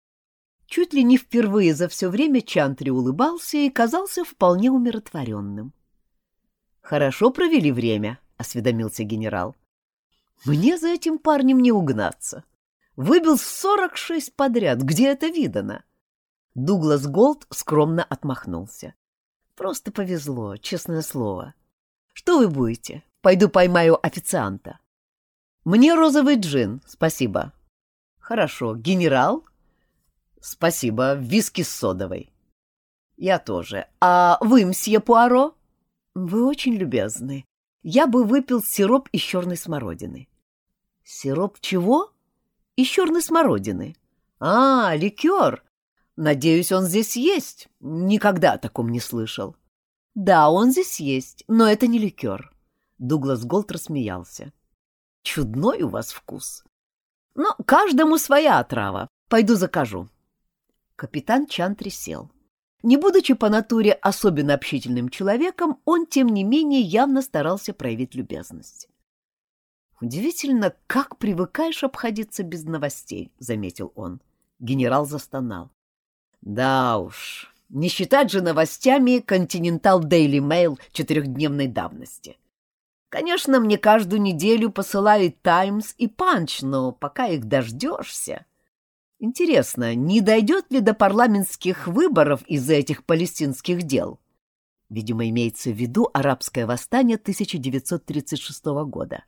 Чуть ли не впервые за все время Чантри улыбался и казался вполне умиротворенным. «Хорошо провели время», — осведомился генерал. «Мне за этим парнем не угнаться. Выбил сорок шесть подряд. Где это видано?» Дуглас Голд скромно отмахнулся. «Просто повезло, честное слово. Что вы будете? Пойду поймаю официанта». «Мне розовый джин, спасибо». «Хорошо. Генерал?» «Спасибо. Виски с содовой». «Я тоже. А вы, мсье Пуаро?» «Вы очень любезны. Я бы выпил сироп из черной смородины». «Сироп чего?» «Из черной смородины». «А, ликер. Надеюсь, он здесь есть. Никогда о таком не слышал». «Да, он здесь есть, но это не ликер». Дуглас Голд рассмеялся. «Чудной у вас вкус. Но каждому своя отрава. Пойду закажу». Капитан Чантри сел. Не будучи по натуре особенно общительным человеком, он, тем не менее, явно старался проявить любезность. «Удивительно, как привыкаешь обходиться без новостей», — заметил он. Генерал застонал. «Да уж, не считать же новостями Continental Daily Mail четырехдневной давности. Конечно, мне каждую неделю посылают Times и Punch, но пока их дождешься...» Интересно, не дойдет ли до парламентских выборов из-за этих палестинских дел? Видимо, имеется в виду арабское восстание тысяча девятьсот тридцать шестого года.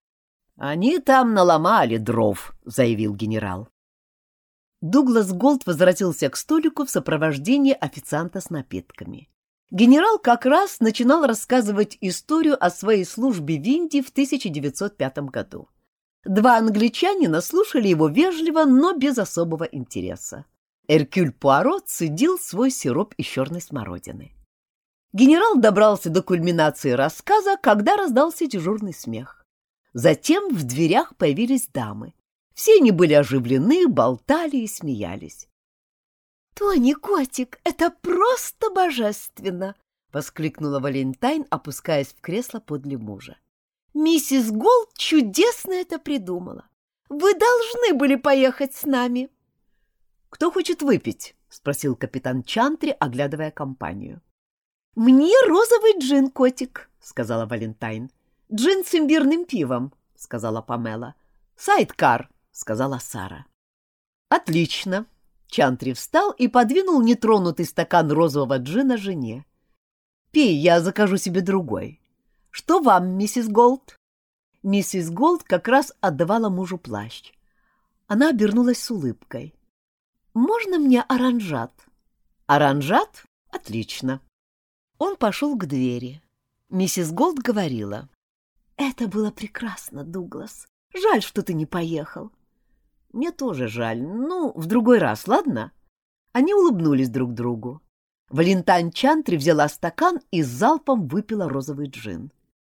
«Они там наломали дров», — заявил генерал. Дуглас Голд возвратился к столику в сопровождении официанта с напитками. Генерал как раз начинал рассказывать историю о своей службе в Индии в тысяча девятьсот пятом году. Два англичанина слушали его вежливо, но без особого интереса. Эркюль Пуаро цедил свой сироп из черной смородины. Генерал добрался до кульминации рассказа, когда раздался дежурный смех. Затем в дверях появились дамы. Все они были оживлены, болтали и смеялись. «Тони, котик, это просто божественно!» — воскликнула Валентайн, опускаясь в кресло подле мужа. «Миссис Голд чудесно это придумала. Вы должны были поехать с нами». «Кто хочет выпить?» — спросил капитан Чантри, оглядывая компанию. «Мне розовый джин, котик», — сказала Валентайн. «Джин с имбирным пивом», — сказала Памела. «Сайдкар», — сказала Сара. «Отлично». Чантри встал и подвинул нетронутый стакан розового джина жене. «Пей, я закажу себе другой». «Что вам, миссис Голд?» Миссис Голд как раз отдавала мужу плащ. Она обернулась с улыбкой. «Можно мне оранжат?» «Оранжат? Отлично». Он пошел к двери. Миссис Голд говорила. «Это было прекрасно, Дуглас. Жаль, что ты не поехал». «Мне тоже жаль. Ну, в другой раз, ладно?» Они улыбнулись друг другу. Валентайн Чантри взяла стакан и залпом выпила розовый джин.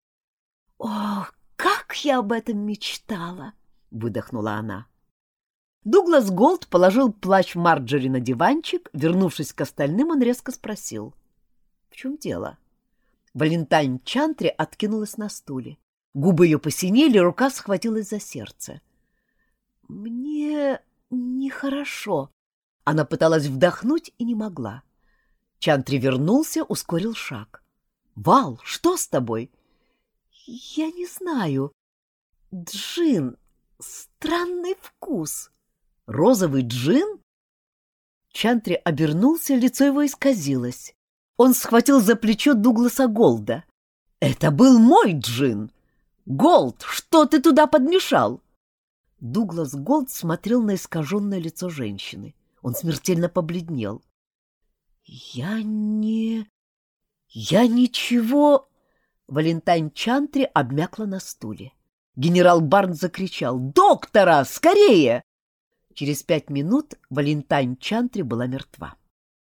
«Ох, как я об этом мечтала!» — выдохнула она. Дуглас Голд положил плащ Марджори на диванчик. Вернувшись к остальным, он резко спросил. В чем дело? Валентайн Чантри откинулась на стуле. Губы ее посинели, рука схватилась за сердце. «Мне нехорошо». Она пыталась вдохнуть и не могла. Чантри вернулся, ускорил шаг. «Вал, что с тобой?» «Я не знаю. Джин. Странный вкус». «Розовый джин?» Чантри обернулся, лицо его исказилось. Он схватил за плечо Дугласа Голда. «Это был мой джин! Голд, что ты туда подмешал?» Дуглас Голд смотрел на искаженное лицо женщины. Он смертельно побледнел. «Я не... я ничего...» Валентайн Чантри обмякла на стуле. Генерал Барнс закричал: «Доктора, скорее!» Через пять минут Валентайн Чантри была мертва.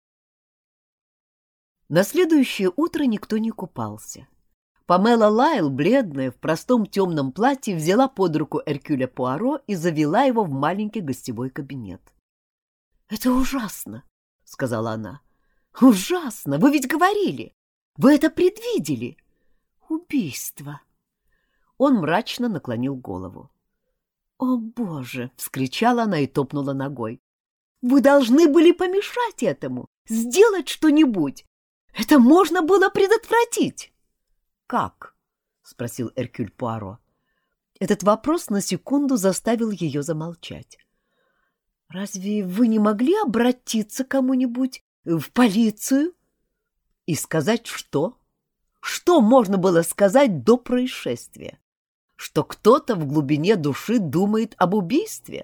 На следующее утро никто не купался. Памела Лайл, бледная, в простом темном платье, взяла под руку Эркюля Пуаро и завела его в маленький гостевой кабинет. «Это ужасно», — сказала она. «Ужасно! Вы ведь говорили! Вы это предвидели! Убийство!» Он мрачно наклонил голову. «О, Боже!» — вскричала она и топнула ногой. «Вы должны были помешать этому, сделать что-нибудь! Это можно было предотвратить!» «Как?» — спросил Эркюль Пуаро. Этот вопрос на секунду заставил ее замолчать. «Разве вы не могли обратиться к кому-нибудь, в полицию?» «И сказать что? Что можно было сказать до происшествия? Что кто-то в глубине души думает об убийстве?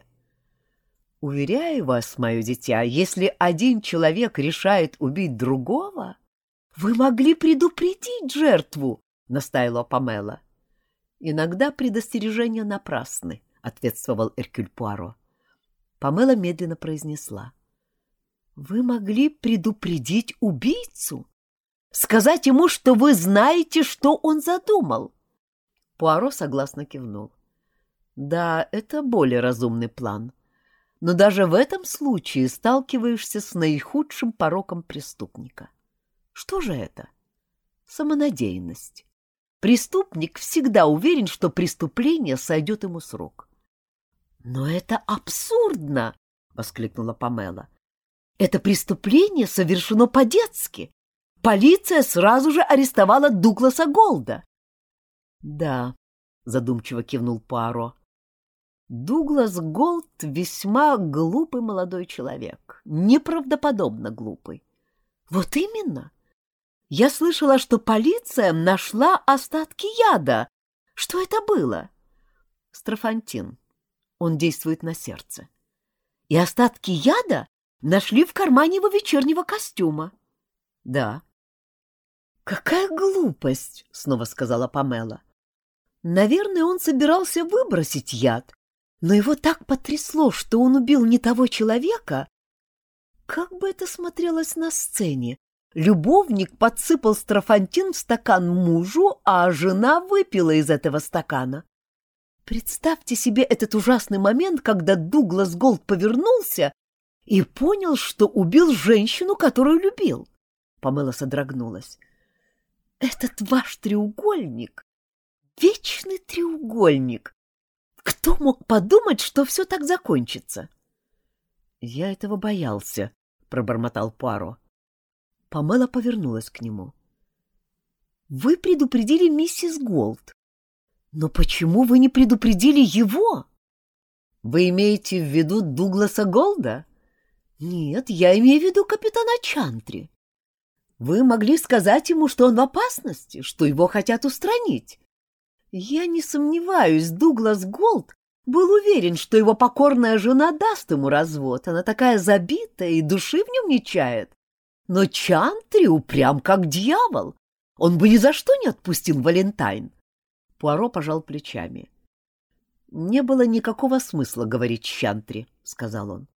Уверяю вас, мое дитя, если один человек решает убить другого, вы могли предупредить жертву», — настаивала Памела. «Иногда предостережения напрасны», — ответствовал Эркюль Пуаро. Памела медленно произнесла: «Вы могли предупредить убийцу? Сказать ему, что вы знаете, что он задумал?» Пуаро согласно кивнул. «Да, это более разумный план. Но даже в этом случае сталкиваешься с наихудшим пороком преступника. Что же это? Самонадеянность. Преступник всегда уверен, что преступление сойдет ему с рук». «Но это абсурдно!» — воскликнула Памела. «Это преступление совершено по-детски. Полиция сразу же арестовала Дугласа Голда». «Да», — задумчиво кивнул Пуаро. «Дуглас Голд весьма глупый молодой человек, неправдоподобно глупый». «Вот именно. Я слышала, что полиция нашла остатки яда. Что это было?» «Строфантин. Он действует на сердце». «И остатки яда нашли в кармане его вечернего костюма?» «Да». «Какая глупость!» — снова сказала Памела. «Наверное, он собирался выбросить яд, но его так потрясло, что он убил не того человека. Как бы это смотрелось на сцене? Любовник подсыпал строфантин в стакан мужу, а жена выпила из этого стакана. Представьте себе этот ужасный момент, когда Дуглас Голд повернулся и понял, что убил женщину, которую любил». Памела содрогнулась. «Этот ваш треугольник, вечный треугольник. Кто мог подумать, что все так закончится?» «Я этого боялся», — пробормотал Пуаро. Памела повернулась к нему. «Вы предупредили миссис Голд. Но почему вы не предупредили его?» «Вы имеете в виду Дугласа Голда?» «Нет, я имею в виду капитана Чантри. Вы могли сказать ему, что он в опасности, что его хотят устранить. Я не сомневаюсь, Дуглас Голд был уверен, что его покорная жена даст ему развод. Она такая забитая и души в нем не чает. Но Чантри упрям как дьявол. Он бы ни за что не отпустил Валентайн». Пуаро пожал плечами. «Не было никакого смысла говорить с Чантри», — сказал он.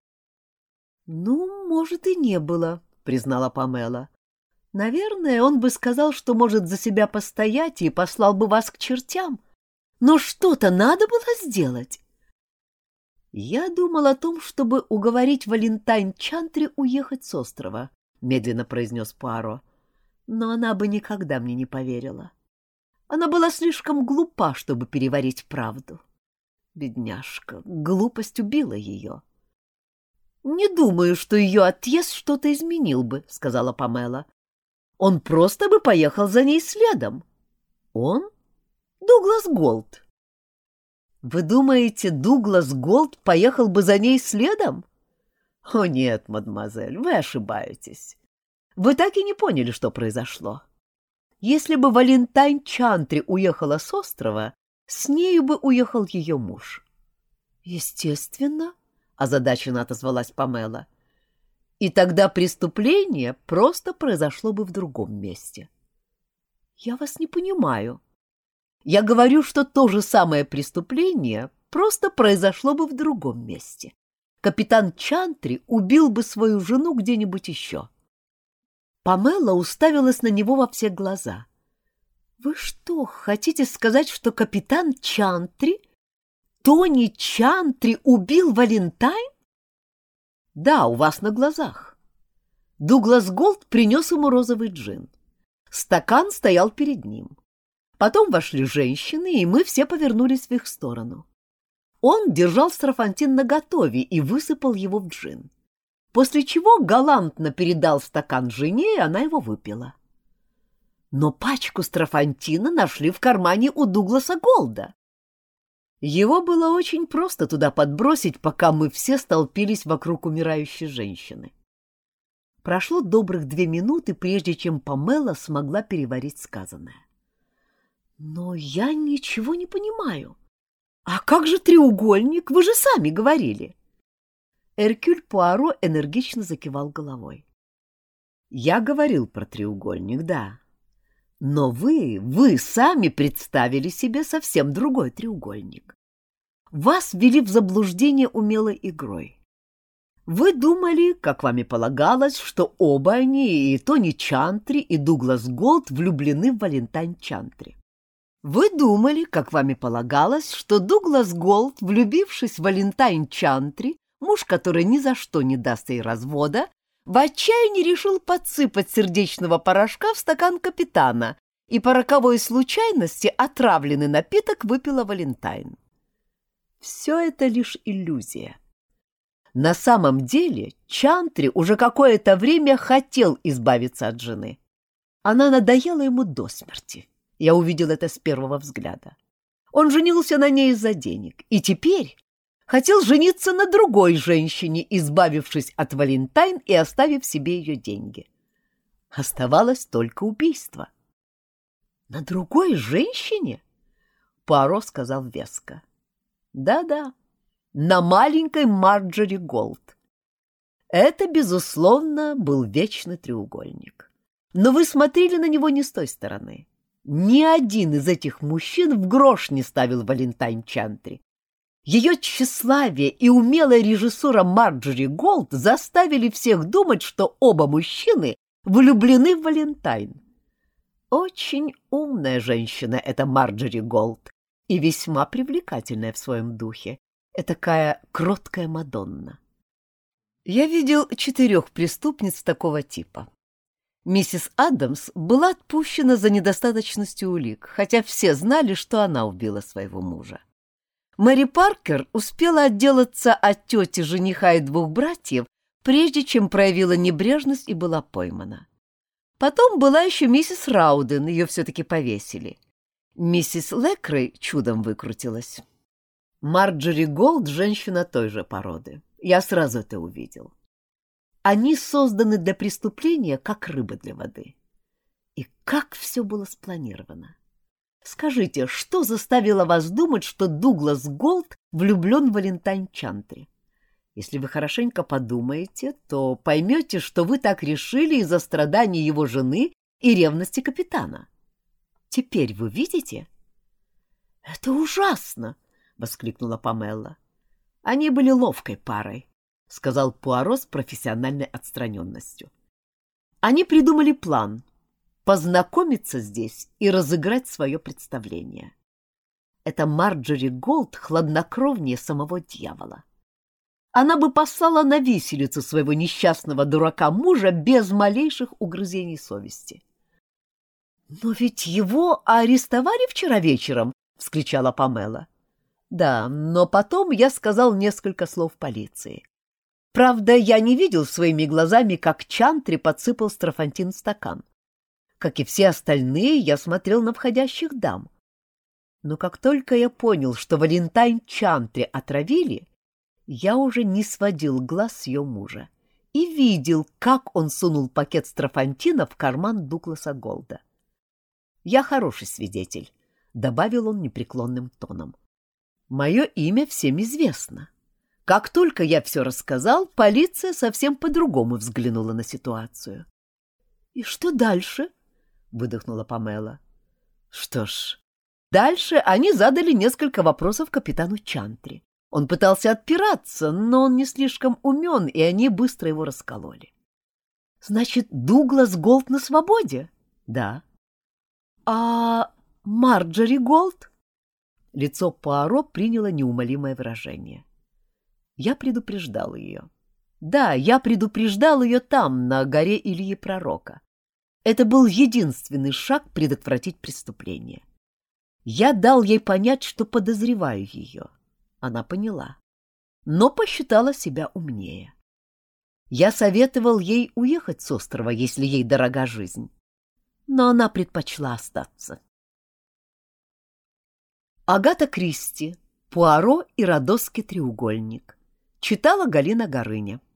«Ну, может, и не было», — признала Памела. «Наверное, он бы сказал, что может за себя постоять и послал бы вас к чертям. Но что-то надо было сделать». «Я думал о том, чтобы уговорить Валентайн Чантри уехать с острова», — медленно произнес Пуаро. Но она бы никогда мне не поверила. Она была слишком глупа, чтобы переварить правду. Бедняжка, глупость убила ее. «Не думаю, что ее отъезд что-то изменил бы», — сказала Памела. «Он просто бы поехал за ней следом». «Он? Дуглас Голд». «Вы думаете, Дуглас Голд поехал бы за ней следом?» «О нет, мадемуазель, вы ошибаетесь. Вы так и не поняли, что произошло. Если бы Валентайн Чантри уехала с острова, с нею бы уехал ее муж». «Естественно», — озадаченно отозвалась Памела. «И тогда преступление просто произошло бы в другом месте». «Я вас не понимаю. Я говорю, что то же самое преступление просто произошло бы в другом месте. Капитан Чантри убил бы свою жену где-нибудь еще». Памела уставилась на него во все глаза. «Вы что, хотите сказать, что капитан Чантри, Тони Чантри убил Валентайн?» «Да, у вас на глазах». Дуглас Голд принес ему розовый джин. Стакан стоял перед ним. Потом вошли женщины, и мы все повернулись в их сторону. Он держал строфантин наготове и высыпал его в джин, после чего галантно передал стакан жене, и она его выпила. Но пачку строфантина нашли в кармане у Дугласа Голда. Его было очень просто туда подбросить, пока мы все столпились вокруг умирающей женщины. Прошло добрых две минуты, прежде чем Памела смогла переварить сказанное. «Но я ничего не понимаю. А как же треугольник? Вы же сами говорили». Эркюль Пуаро энергично закивал головой. «Я говорил про треугольник, да. Но вы, вы сами представили себе совсем другой треугольник. Вас ввели в заблуждение умелой игрой. Вы думали, как вам и полагалось, что оба они, и Тони Чантри, и Дуглас Голд, влюблены в Валентайн Чантри. Вы думали, как вам и полагалось, что Дуглас Голд, влюбившись в Валентайн Чантри, муж, который ни за что не даст ей развода, в отчаянии решил подсыпать сердечного порошка в стакан капитана, и по роковой случайности отравленный напиток выпила Валентайн. Все это лишь иллюзия. На самом деле Чантри уже какое-то время хотел избавиться от жены. Она надоела ему до смерти. Я увидел это с первого взгляда. Он женился на ней из-за денег, и теперь хотел жениться на другой женщине, избавившись от Валентайн и оставив себе ее деньги. Оставалось только убийство. «На другой женщине?» — Пуаро сказал веско. «Да-да, на маленькой Марджори Голд. Это, безусловно, был вечный треугольник. Но вы смотрели на него не с той стороны. Ни один из этих мужчин в грош не ставил Валентайн Чантри. Ее тщеславие и умелая режиссура Марджори Голд заставили всех думать, что оба мужчины влюблены в Валентайн. Очень умная женщина эта Марджори Голд и весьма привлекательная в своем духе. Этакая кроткая Мадонна. Я видел четырех преступниц такого типа. Миссис Адамс была отпущена за недостаточностью улик, хотя все знали, что она убила своего мужа. Мэри Паркер успела отделаться от тети жениха и двух братьев, прежде чем проявила небрежность и была поймана. Потом была еще миссис Рауден, ее все-таки повесили. Миссис Лекрей чудом выкрутилась. Марджори Голд — женщина той же породы. Я сразу это увидел. Они созданы для преступления, как рыбы для воды. И как все было спланировано. Скажите, что заставило вас думать, что Дуглас Голд влюблен в Валентайн Чантри? Если вы хорошенько подумаете, то поймете, что вы так решили из-за страданий его жены и ревности капитана. Теперь вы видите? — Это ужасно! — воскликнула Памела. — Они были ловкой парой, — сказал Пуаро с профессиональной отстраненностью. Они придумали план — познакомиться здесь и разыграть свое представление. Эта Марджори Голд хладнокровнее самого дьявола. Она бы послала на виселицу своего несчастного дурака мужа без малейших угрызений совести. «Но ведь его арестовали вчера вечером!» — вскричала Памела. «Да, но потом я сказал несколько слов полиции. Правда, я не видел своими глазами, как Чантри подсыпал строфантин в стакан. Как и все остальные, я смотрел на входящих дам. Но как только я понял, что Валентайн Чантри отравили, я уже не сводил глаз с ее мужа и видел, как он сунул пакет строфантина в карман Дугласа Голда. «Я хороший свидетель», — добавил он непреклонным тоном. «Мое имя всем известно. Как только я все рассказал, полиция совсем по-другому взглянула на ситуацию». «И что дальше?» — выдохнула Памела. «Что ж, дальше они задали несколько вопросов капитану Чантри. Он пытался отпираться, но он не слишком умен, и они быстро его раскололи». «Значит, Дуглас Голд на свободе?» «Да». «А Марджори Голд?» Лицо Пуаро приняло неумолимое выражение. Я предупреждал ее. Да, я предупреждал ее там, на горе Ильи Пророка. Это был единственный шаг предотвратить преступление. Я дал ей понять, что подозреваю ее. Она поняла, но посчитала себя умнее. Я советовал ей уехать с острова, если ей дорога жизнь. Но она предпочла остаться. Агата Кристи. Пуаро и Родосский треугольник. Читала Галина Горыня.